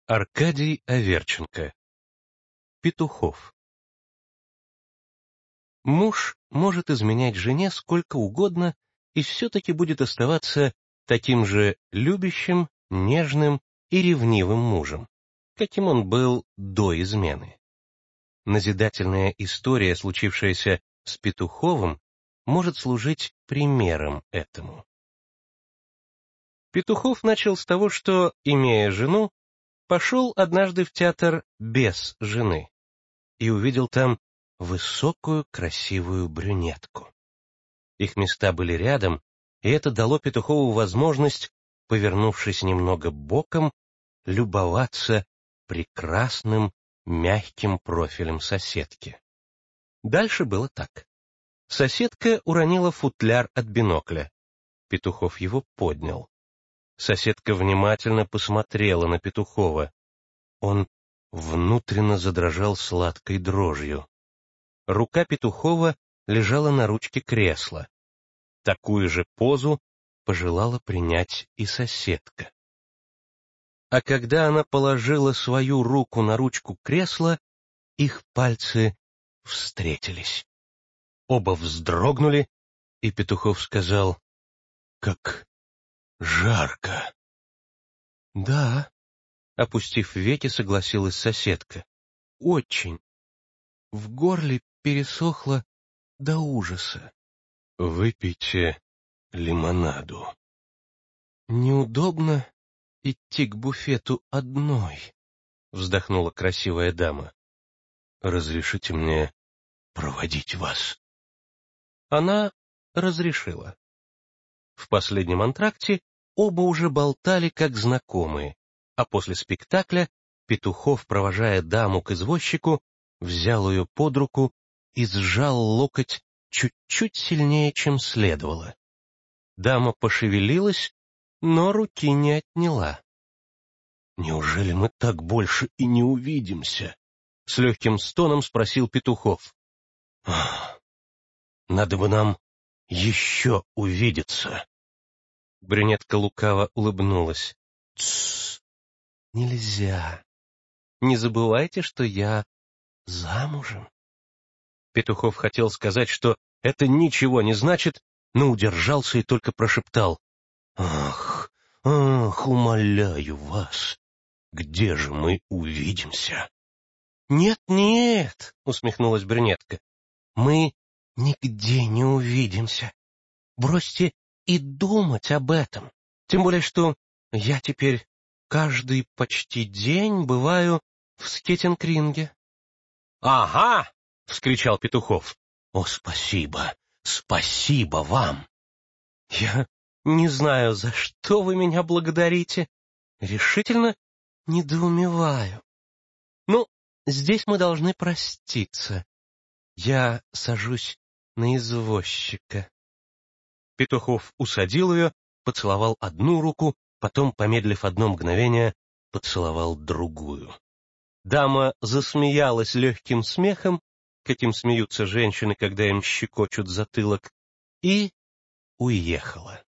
Аркадий Аверченко. Петухов. Муж может изменять жене сколько угодно и все-таки будет оставаться таким же любящим, нежным и ревнивым мужем, каким он был до измены. Назидательная история, случившаяся с Петуховым, может служить примером этому. Петухов начал с того, что, имея жену, пошел однажды в театр без жены и увидел там высокую, красивую брюнетку. Их места были рядом, и это дало Петухову возможность, повернувшись немного боком, любоваться прекрасным, мягким профилем соседки. Дальше было так. Соседка уронила футляр от бинокля. Петухов его поднял. Соседка внимательно посмотрела на Петухова. Он внутренно задрожал сладкой дрожью. Рука Петухова лежала на ручке кресла. Такую же позу пожелала принять и соседка. А когда она положила свою руку на ручку кресла, их пальцы встретились. Оба вздрогнули, и Петухов сказал: «Как жарко!» «Да», — опустив веки, согласилась соседка. «Очень. В горле пересохло до ужаса». «Выпейте лимонаду». «Неудобно идти к буфету одной», — вздохнула красивая дама. «Разрешите мне проводить вас?» Она разрешила. В последнем антракте оба уже болтали как знакомые, а после спектакля Петухов, провожая даму к извозчику, взял ее под руку и сжал локоть чуть-чуть сильнее, чем следовало. Дама пошевелилась, но руки не отняла. «Неужели мы так больше и не увидимся?» — с легким стоном спросил Петухов. «Надо бы нам еще увидеться». Брюнетка лукаво улыбнулась. «Тссс, нельзя. Не забывайте, что я замужем». Петухов хотел сказать, что это ничего не значит, но удержался и только прошептал: «Ах, умоляю вас, где же мы увидимся?» «Нет», — усмехнулась брюнетка, — «мы нигде не увидимся. Бросьте и думать об этом, тем более что я теперь каждый почти день бываю в скейтинг-ринге». «Ага!» — вскричал Петухов. «О, спасибо, спасибо вам!» «Я не знаю, за что вы меня благодарите. Решительно недоумеваю. Ну, здесь мы должны проститься. Я сажусь на извозчика». Петухов усадил ее, поцеловал одну руку, потом, помедлив одно мгновение, поцеловал другую. Дама засмеялась легким смехом, каким смеются женщины, когда им щекочут затылок, и уехала.